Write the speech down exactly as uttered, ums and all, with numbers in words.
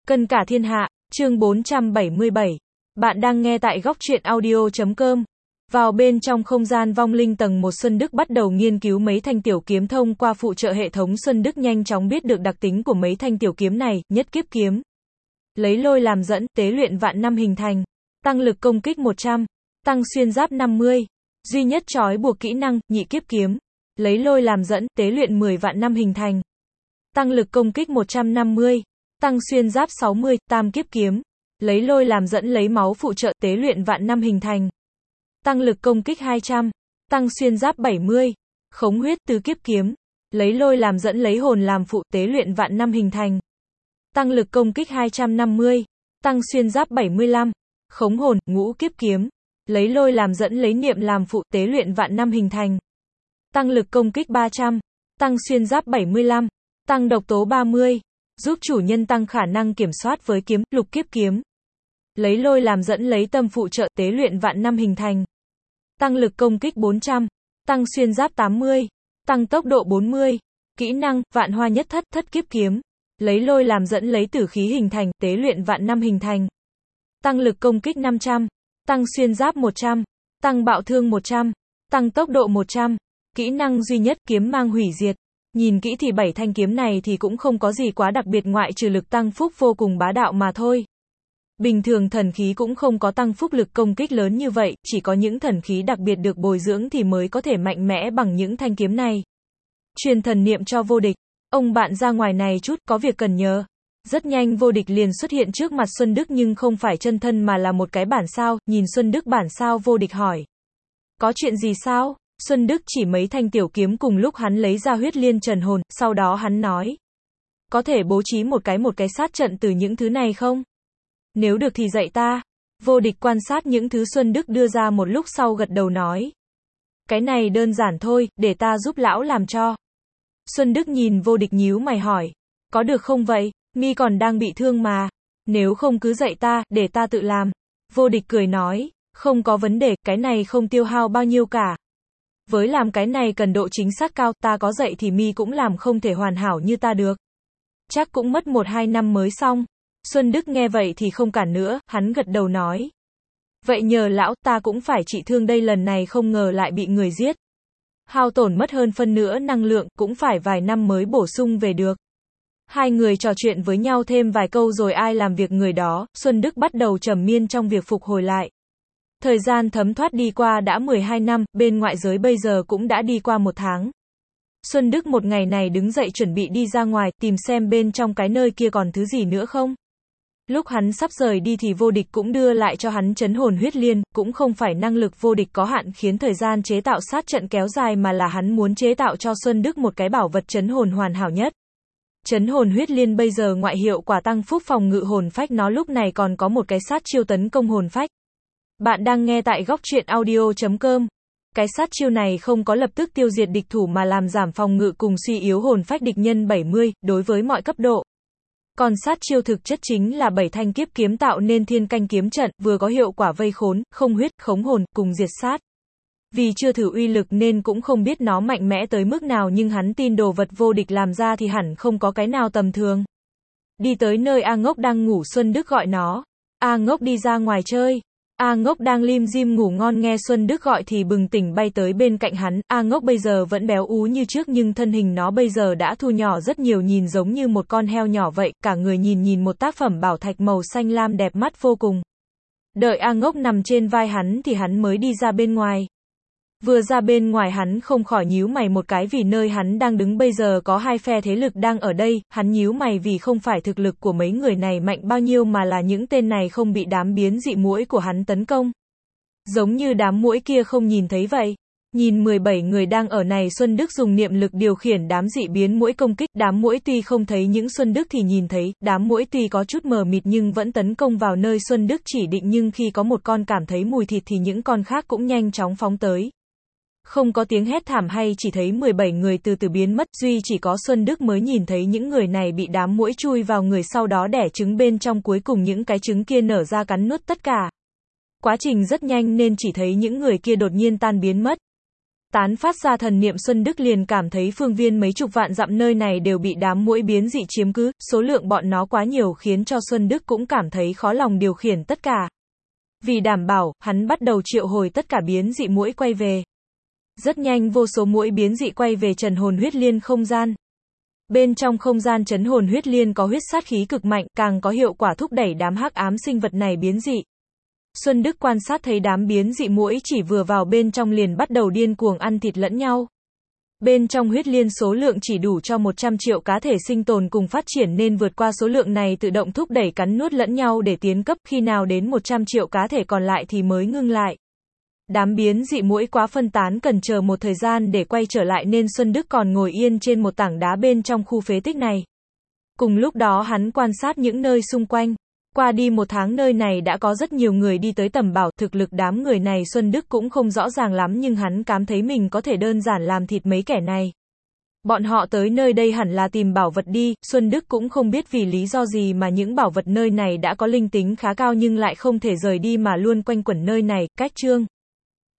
Cân cả thiên hạ, chương bốn trăm bảy mươi bảy. Bạn đang nghe tại góc truyện audio chấm com. Vào bên trong không gian vong linh tầng một, Xuân Đức bắt đầu nghiên cứu mấy thanh tiểu kiếm. Thông qua phụ trợ hệ thống, Xuân Đức nhanh chóng biết được đặc tính của mấy thanh tiểu kiếm này. Nhất kiếp kiếm, lấy lôi làm dẫn, tế luyện vạn năm hình thành. Tăng lực công kích một trăm, tăng xuyên giáp năm mươi. Duy nhất trói buộc kỹ năng, nhị kiếp kiếm, lấy lôi làm dẫn, tế luyện mười vạn năm hình thành. Tăng lực công kích một trăm năm mươi, tăng xuyên giáp sáu mươi. Tam kiếp kiếm, lấy lôi làm dẫn, lấy máu phụ trợ, tế luyện vạn năm hình thành. Tăng lực công kích hai trăm, tăng xuyên giáp bảy mươi. Khống huyết, tứ kiếp kiếm, lấy lôi làm dẫn, lấy hồn làm phụ, tế luyện vạn năm hình thành. Tăng lực công kích hai trăm năm mươi, tăng xuyên giáp bảy mươi lăm. Khống hồn, ngũ kiếp kiếm, lấy lôi làm dẫn, lấy niệm làm phụ, tế luyện vạn năm hình thành. Tăng lực công kích ba trăm, tăng xuyên giáp bảy mươi lăm, tăng độc tố ba mươi, giúp chủ nhân tăng khả năng kiểm soát với kiếm. Lục kiếp kiếm, lấy lôi làm dẫn, lấy tâm phụ trợ, tế luyện vạn năm hình thành. Tăng lực công kích bốn trăm, tăng xuyên giáp tám mươi, tăng tốc độ bốn mươi. Kỹ năng, vạn hoa nhất thất, thất kiếp kiếm, lấy lôi làm dẫn, lấy tử khí hình thành, tế luyện vạn năm hình thành. Tăng lực công kích năm trăm, tăng xuyên giáp một trăm, tăng bạo thương một trăm, tăng tốc độ một trăm. Kỹ năng duy nhất, kiếm mang hủy diệt. Nhìn kỹ thì bảy thanh kiếm này thì cũng không có gì quá đặc biệt, ngoại trừ lực tăng phúc vô cùng bá đạo mà thôi. Bình thường thần khí cũng không có tăng phúc lực công kích lớn như vậy, chỉ có những thần khí đặc biệt được bồi dưỡng thì mới có thể mạnh mẽ bằng những thanh kiếm này. Truyền thần niệm cho vô địch. Ông bạn ra ngoài này chút, có việc cần nhờ. Rất nhanh vô địch liền xuất hiện trước mặt Xuân Đức, nhưng không phải chân thân mà là một cái bản sao. Nhìn Xuân Đức bản sao, vô địch hỏi: có chuyện gì sao? Xuân Đức chỉ mấy thanh tiểu kiếm, cùng lúc hắn lấy ra huyết liên trần hồn, sau đó hắn nói: có thể bố trí một cái một cái sát trận từ những thứ này không? Nếu được thì dạy ta. Vô địch quan sát những thứ Xuân Đức đưa ra một lúc sau gật đầu nói: cái này đơn giản thôi, để ta giúp lão làm cho. Xuân Đức nhìn vô địch nhíu mày hỏi: có được không vậy? Mi còn đang bị thương mà. Nếu không cứ dạy ta, để ta tự làm. Vô địch cười nói: không có vấn đề, cái này không tiêu hao bao nhiêu cả. Với làm cái này cần độ chính xác cao, ta có dạy thì Mi cũng làm không thể hoàn hảo như ta được. Chắc cũng mất một hai năm mới xong. Xuân Đức nghe vậy thì không cản nữa, hắn gật đầu nói: vậy nhờ lão, ta cũng phải trị thương đây, lần này không ngờ lại bị người giết. Hao tổn mất hơn phân nửa năng lượng, cũng phải vài năm mới bổ sung về được. Hai người trò chuyện với nhau thêm vài câu rồi ai làm việc người đó, Xuân Đức bắt đầu trầm miên trong việc phục hồi lại. Thời gian thấm thoát đi qua đã mười hai năm, bên ngoại giới bây giờ cũng đã đi qua một tháng. Xuân Đức một ngày này đứng dậy chuẩn bị đi ra ngoài, tìm xem bên trong cái nơi kia còn thứ gì nữa không. Lúc hắn sắp rời đi thì vô địch cũng đưa lại cho hắn trấn hồn huyết liên, cũng không phải năng lực vô địch có hạn khiến thời gian chế tạo sát trận kéo dài, mà là hắn muốn chế tạo cho Xuân Đức một cái bảo vật trấn hồn hoàn hảo nhất. Trấn hồn huyết liên bây giờ ngoại hiệu quả tăng phúc phòng ngự hồn phách, nó lúc này còn có một cái sát chiêu tấn công hồn phách. Bạn đang nghe tại góc truyện audio chấm com. Cái sát chiêu này không có lập tức tiêu diệt địch thủ mà làm giảm phòng ngự cùng suy yếu hồn phách địch nhân bảy mươi, đối với mọi cấp độ. Còn sát chiêu thực chất chính là bảy thanh kiếp kiếm tạo nên thiên canh kiếm trận, vừa có hiệu quả vây khốn, không huyết, khống hồn, cùng diệt sát. Vì chưa thử uy lực nên cũng không biết nó mạnh mẽ tới mức nào, nhưng hắn tin đồ vật vô địch làm ra thì hẳn không có cái nào tầm thường. Đi tới nơi A Ngốc đang ngủ, Xuân Đức gọi nó: A Ngốc đi ra ngoài chơi. A Ngốc đang lim dim ngủ ngon, nghe Xuân Đức gọi thì bừng tỉnh bay tới bên cạnh hắn. A Ngốc bây giờ vẫn béo ú như trước, nhưng thân hình nó bây giờ đã thu nhỏ rất nhiều, nhìn giống như một con heo nhỏ vậy, cả người nhìn nhìn một tác phẩm bảo thạch màu xanh lam đẹp mắt vô cùng. Đợi A Ngốc nằm trên vai hắn thì hắn mới đi ra bên ngoài. Vừa ra bên ngoài hắn không khỏi nhíu mày một cái, vì nơi hắn đang đứng bây giờ có hai phe thế lực đang ở đây. Hắn nhíu mày vì không phải thực lực của mấy người này mạnh bao nhiêu, mà là những tên này không bị đám biến dị muỗi của hắn tấn công. Giống như đám muỗi kia không nhìn thấy vậy. Nhìn mười bảy người đang ở này, Xuân Đức dùng niệm lực điều khiển đám dị biến muỗi công kích. Đám muỗi tuy không thấy những Xuân Đức thì nhìn thấy, đám muỗi tuy có chút mờ mịt nhưng vẫn tấn công vào nơi Xuân Đức chỉ định, nhưng khi có một con cảm thấy mùi thịt thì những con khác cũng nhanh chóng phóng tới. Không có tiếng hét thảm hay chỉ thấy mười bảy người từ từ biến mất, duy chỉ có Xuân Đức mới nhìn thấy những người này bị đám muỗi chui vào người, sau đó đẻ trứng bên trong, cuối cùng những cái trứng kia nở ra cắn nuốt tất cả. Quá trình rất nhanh nên chỉ thấy những người kia đột nhiên tan biến mất. Tán phát ra thần niệm Xuân Đức liền cảm thấy phương viên mấy chục vạn dặm nơi này đều bị đám muỗi biến dị chiếm cứ, số lượng bọn nó quá nhiều khiến cho Xuân Đức cũng cảm thấy khó lòng điều khiển tất cả. Vì đảm bảo, hắn bắt đầu triệu hồi tất cả biến dị muỗi quay về. Rất nhanh vô số muỗi biến dị quay về trần hồn huyết liên không gian. Bên trong không gian trấn hồn huyết liên có huyết sát khí cực mạnh, càng có hiệu quả thúc đẩy đám hắc ám sinh vật này biến dị. Xuân Đức quan sát thấy đám biến dị muỗi chỉ vừa vào bên trong liền bắt đầu điên cuồng ăn thịt lẫn nhau. Bên trong huyết liên số lượng chỉ đủ cho một trăm triệu cá thể sinh tồn cùng phát triển nên vượt qua số lượng này tự động thúc đẩy cắn nuốt lẫn nhau để tiến cấp, khi nào đến một trăm triệu cá thể còn lại thì mới ngưng lại. Đám biến dị muỗi quá phân tán cần chờ một thời gian để quay trở lại nên Xuân Đức còn ngồi yên trên một tảng đá bên trong khu phế tích này. Cùng lúc đó hắn quan sát những nơi xung quanh. Qua đi một tháng nơi này đã có rất nhiều người đi tới tầm bảo, thực lực đám người này Xuân Đức cũng không rõ ràng lắm nhưng hắn cảm thấy mình có thể đơn giản làm thịt mấy kẻ này. Bọn họ tới nơi đây hẳn là tìm bảo vật đi, Xuân Đức cũng không biết vì lý do gì mà những bảo vật nơi này đã có linh tính khá cao nhưng lại không thể rời đi mà luôn quanh quẩn nơi này, cách chương.